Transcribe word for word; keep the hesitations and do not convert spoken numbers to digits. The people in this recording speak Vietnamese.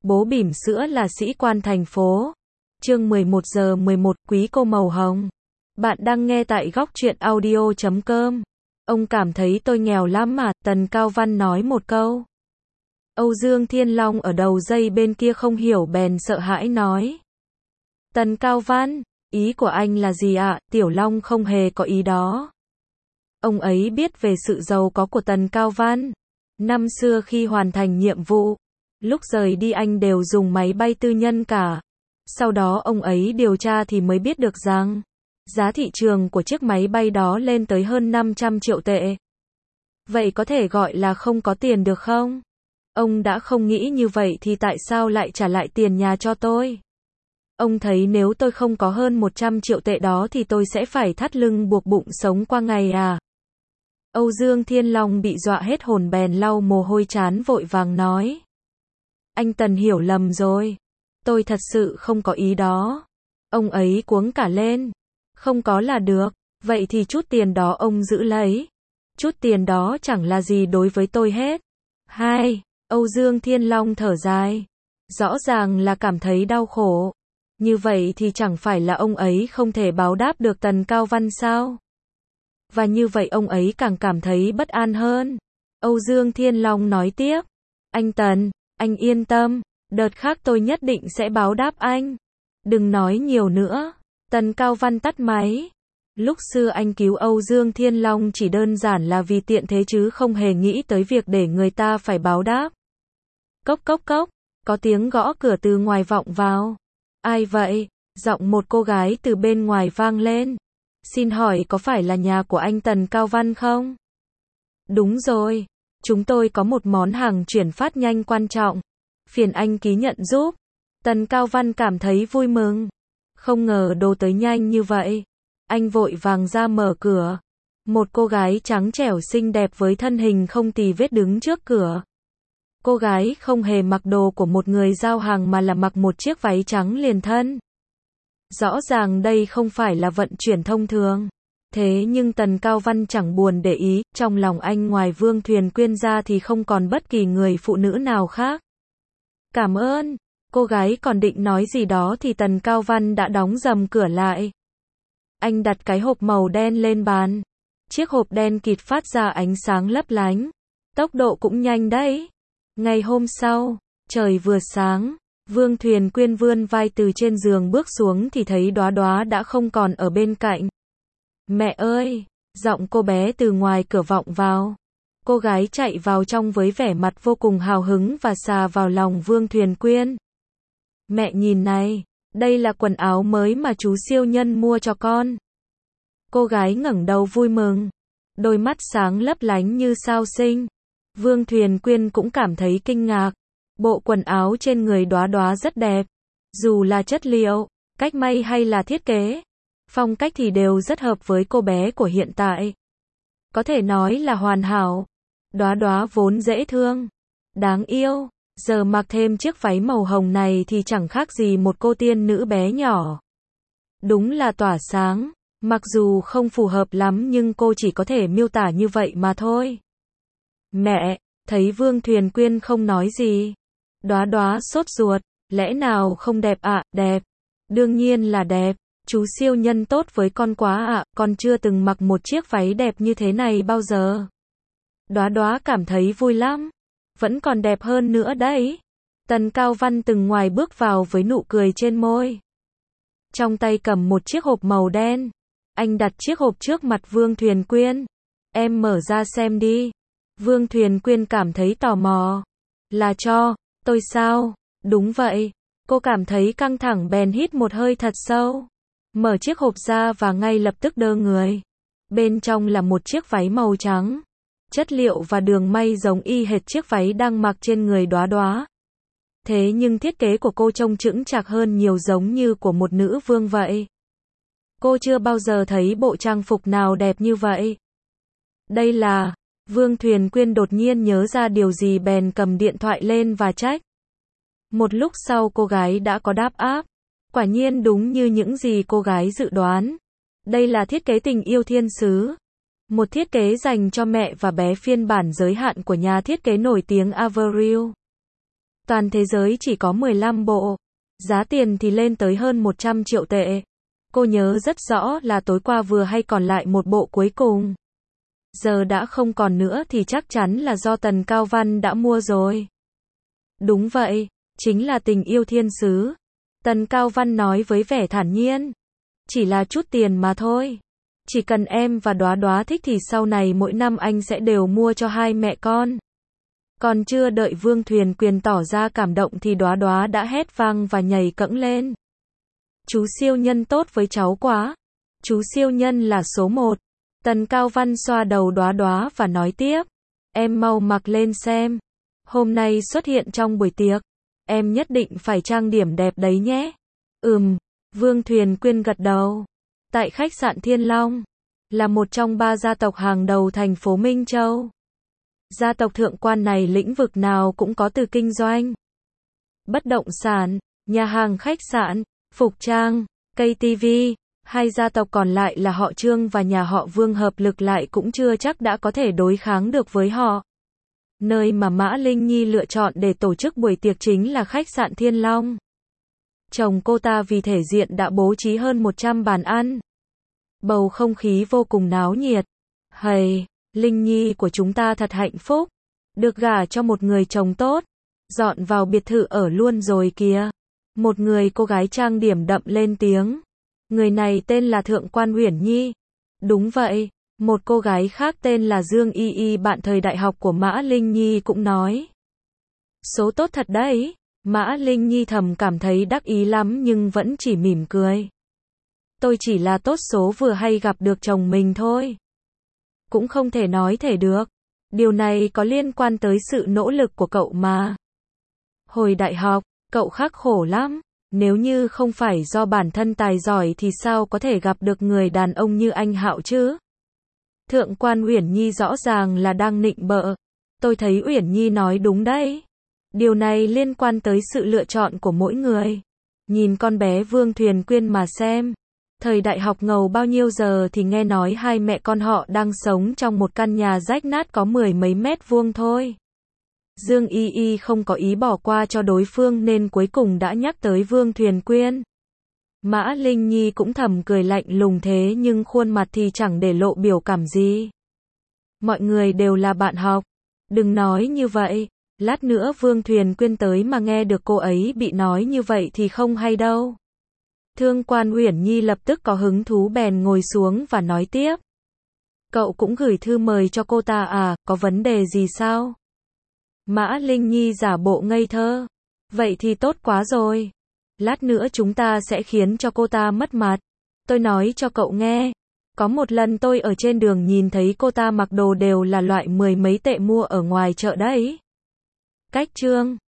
Bố bỉm sữa là sĩ quan thành phố. Chương mười một giờ mười một, quý cô màu hồng. Bạn đang nghe tại góc truyện audio chấm com. Ông cảm thấy tôi nghèo lắm mà, Tần Cao Văn nói một câu. Âu Dương Thiên Long ở đầu dây bên kia không hiểu bèn sợ hãi nói. Tần Cao Văn, ý của anh là gì ạ? Tiểu Long không hề có ý đó. Ông ấy biết về sự giàu có của Tần Cao Văn. Năm xưa khi hoàn thành nhiệm vụ, lúc rời đi anh đều dùng máy bay tư nhân cả. Sau đó ông ấy điều tra thì mới biết được rằng, giá thị trường của chiếc máy bay đó lên tới hơn năm trăm triệu tệ. Vậy có thể gọi là không có tiền được không? Ông đã không nghĩ như vậy thì tại sao lại trả lại tiền nhà cho tôi? Ông thấy nếu tôi không có hơn một trăm triệu tệ đó thì tôi sẽ phải thắt lưng buộc bụng sống qua ngày à? Âu Dương Thiên Long bị dọa hết hồn bèn lau mồ hôi trán vội vàng nói. Anh Tần hiểu lầm rồi. Tôi thật sự không có ý đó. Ông ấy cuống cả lên. Không có là được. Vậy thì chút tiền đó ông giữ lấy. Chút tiền đó chẳng là gì đối với tôi hết. Hai. Âu Dương Thiên Long thở dài. Rõ ràng là cảm thấy đau khổ. Như vậy thì chẳng phải là ông ấy không thể báo đáp được Tần Cao Văn sao? Và như vậy ông ấy càng cảm thấy bất an hơn. Âu Dương Thiên Long nói tiếp. Anh Tần, anh yên tâm. Đợt khác tôi nhất định sẽ báo đáp anh. Đừng nói nhiều nữa. Tần Cao Văn tắt máy. Lúc xưa anh cứu Âu Dương Thiên Long chỉ đơn giản là vì tiện thế chứ không hề nghĩ tới việc để người ta phải báo đáp. Cốc cốc cốc. Có tiếng gõ cửa từ ngoài vọng vào. Ai vậy? Giọng một cô gái từ bên ngoài vang lên. Xin hỏi có phải là nhà của anh Tần Cao Văn không? Đúng rồi. Chúng tôi có một món hàng chuyển phát nhanh quan trọng. Phiền anh ký nhận giúp. Tần Cao Văn cảm thấy vui mừng. Không ngờ đồ tới nhanh như vậy. Anh vội vàng ra mở cửa. Một cô gái trắng trẻo xinh đẹp với thân hình không tì vết đứng trước cửa. Cô gái không hề mặc đồ của một người giao hàng mà là mặc một chiếc váy trắng liền thân. Rõ ràng đây không phải là vận chuyển thông thường. Thế nhưng Tần Cao Văn chẳng buồn để ý, trong lòng anh ngoài Vương Thuyền Quyên ra thì không còn bất kỳ người phụ nữ nào khác. Cảm ơn. Cô gái còn định nói gì đó thì Tần Cao Văn đã đóng rầm cửa lại. Anh đặt cái hộp màu đen lên bàn. Chiếc hộp đen kịt phát ra ánh sáng lấp lánh. Tốc độ cũng nhanh đấy. Ngày hôm sau, trời vừa sáng, Vương Thuyền Quyên vươn vai từ trên giường bước xuống thì thấy Đóa Đóa đã không còn ở bên cạnh. Mẹ ơi! Giọng cô bé từ ngoài cửa vọng vào. Cô gái chạy vào trong với vẻ mặt vô cùng hào hứng và xà vào lòng Vương Thuyền Quyên. Mẹ nhìn này, đây là quần áo mới mà chú siêu nhân mua cho con. Cô gái ngẩng đầu vui mừng. Đôi mắt sáng lấp lánh như sao sinh. Vương Thuyền Quyên cũng cảm thấy kinh ngạc. Bộ quần áo trên người Đóa Đóa rất đẹp. Dù là chất liệu, cách may hay là thiết kế, phong cách thì đều rất hợp với cô bé của hiện tại. Có thể nói là hoàn hảo. Đóa Đóa vốn dễ thương, đáng yêu, giờ mặc thêm chiếc váy màu hồng này thì chẳng khác gì một cô tiên nữ bé nhỏ. Đúng là tỏa sáng, mặc dù không phù hợp lắm nhưng cô chỉ có thể miêu tả như vậy mà thôi. Mẹ, thấy Vương Thuyền Quyên không nói gì. Đóa Đóa sốt ruột, lẽ nào không đẹp ạ? À? Đẹp. Đương nhiên là đẹp. Chú siêu nhân tốt với con quá ạ, à, con chưa từng mặc một chiếc váy đẹp như thế này bao giờ. Đóa Đóa cảm thấy vui lắm. Vẫn còn đẹp hơn nữa đấy. Tần Cao Văn từng ngoài bước vào với nụ cười trên môi. Trong tay cầm một chiếc hộp màu đen. Anh đặt chiếc hộp trước mặt Vương Thuyền Quyên. Em mở ra xem đi. Vương Thuyền Quyên cảm thấy tò mò. Là cho tôi sao? Đúng vậy. Cô cảm thấy căng thẳng bèn hít một hơi thật sâu. Mở chiếc hộp ra và ngay lập tức đơ người. Bên trong là một chiếc váy màu trắng. Chất liệu và đường may giống y hệt chiếc váy đang mặc trên người Đóa Đóa. Thế nhưng thiết kế của cô trông chững chạc hơn nhiều, giống như của một nữ vương vậy. Cô chưa bao giờ thấy bộ trang phục nào đẹp như vậy. Đây là... Vương Thuyền Quyên đột nhiên nhớ ra điều gì bèn cầm điện thoại lên và check. Một lúc sau cô gái đã có đáp áp. Quả nhiên đúng như những gì cô gái dự đoán. Đây là thiết kế tình yêu thiên sứ. Một thiết kế dành cho mẹ và bé, phiên bản giới hạn của nhà thiết kế nổi tiếng Avril. Toàn thế giới chỉ có mười lăm bộ. Giá tiền thì lên tới hơn một trăm triệu tệ. Cô nhớ rất rõ là tối qua vừa hay còn lại một bộ cuối cùng. Giờ đã không còn nữa thì chắc chắn là do Tần Cao Văn đã mua rồi. Đúng vậy, chính là tình yêu thiên sứ. Tần Cao Văn nói với vẻ thản nhiên. Chỉ là chút tiền mà thôi. Chỉ cần em và Đóa Đóa thích thì sau này mỗi năm anh sẽ đều mua cho hai mẹ con. Còn chưa đợi Vương Thuyền Quyền tỏ ra cảm động thì Đóa Đóa đã hét vang và nhảy cẫng lên. Chú siêu nhân tốt với cháu quá. Chú siêu nhân là số một. Tần Cao Văn xoa đầu Đóa Đóa và nói tiếp. Em mau mặc lên xem. Hôm nay xuất hiện trong buổi tiệc. Em nhất định phải trang điểm đẹp đấy nhé. Ừm, Vương Thuyền Quyên gật đầu. Tại khách sạn Thiên Long, là một trong ba gia tộc hàng đầu thành phố Minh Châu. Gia tộc thượng quan này lĩnh vực nào cũng có từ kinh doanh. Bất động sản, nhà hàng khách sạn, phục trang, cây tivi, hai gia tộc còn lại là họ Trương và nhà họ Vương hợp lực lại cũng chưa chắc đã có thể đối kháng được với họ. Nơi mà Mã Linh Nhi lựa chọn để tổ chức buổi tiệc chính là khách sạn Thiên Long. Chồng cô ta vì thể diện đã bố trí hơn một trăm bàn ăn. Bầu không khí vô cùng náo nhiệt. Hầy, Linh Nhi của chúng ta thật hạnh phúc. Được gả cho một người chồng tốt. Dọn vào biệt thự ở luôn rồi kìa. Một người cô gái trang điểm đậm lên tiếng. Người này tên là Thượng quan Uyển Nhi. Đúng vậy. Một cô gái khác tên là Dương Y Y bạn thời đại học của Mã Linh Nhi cũng nói. Số tốt thật đấy. Mã Linh Nhi thầm cảm thấy đắc ý lắm nhưng vẫn chỉ mỉm cười. Tôi chỉ là tốt số vừa hay gặp được chồng mình thôi. Cũng không thể nói thể được. Điều này có liên quan tới sự nỗ lực của cậu mà. Hồi đại học, cậu khắc khổ lắm. Nếu như không phải do bản thân tài giỏi thì sao có thể gặp được người đàn ông như anh Hạo chứ? Thượng quan Uyển Nhi rõ ràng là đang nịnh bợ. Tôi thấy Uyển Nhi nói đúng đấy. Điều này liên quan tới sự lựa chọn của mỗi người. Nhìn con bé Vương Thuyền Quyên mà xem. Thời đại học ngầu bao nhiêu giờ thì nghe nói hai mẹ con họ đang sống trong một căn nhà rách nát có mười mấy mét vuông thôi. Dương Y Y không có ý bỏ qua cho đối phương nên cuối cùng đã nhắc tới Vương Thuyền Quyên. Mã Linh Nhi cũng thầm cười lạnh lùng thế nhưng khuôn mặt thì chẳng để lộ biểu cảm gì. Mọi người đều là bạn học. Đừng nói như vậy. Lát nữa Vương Thuyền Quyên tới mà nghe được cô ấy bị nói như vậy thì không hay đâu. Thượng quan Uyển Nhi lập tức có hứng thú bèn ngồi xuống và nói tiếp. Cậu cũng gửi thư mời cho cô ta à, có vấn đề gì sao? Mã Linh Nhi giả bộ ngây thơ. Vậy thì tốt quá rồi. Lát nữa chúng ta sẽ khiến cho cô ta mất mặt. Tôi nói cho cậu nghe. Có một lần tôi ở trên đường nhìn thấy cô ta mặc đồ đều là loại mười mấy tệ mua ở ngoài chợ đấy. Cách chương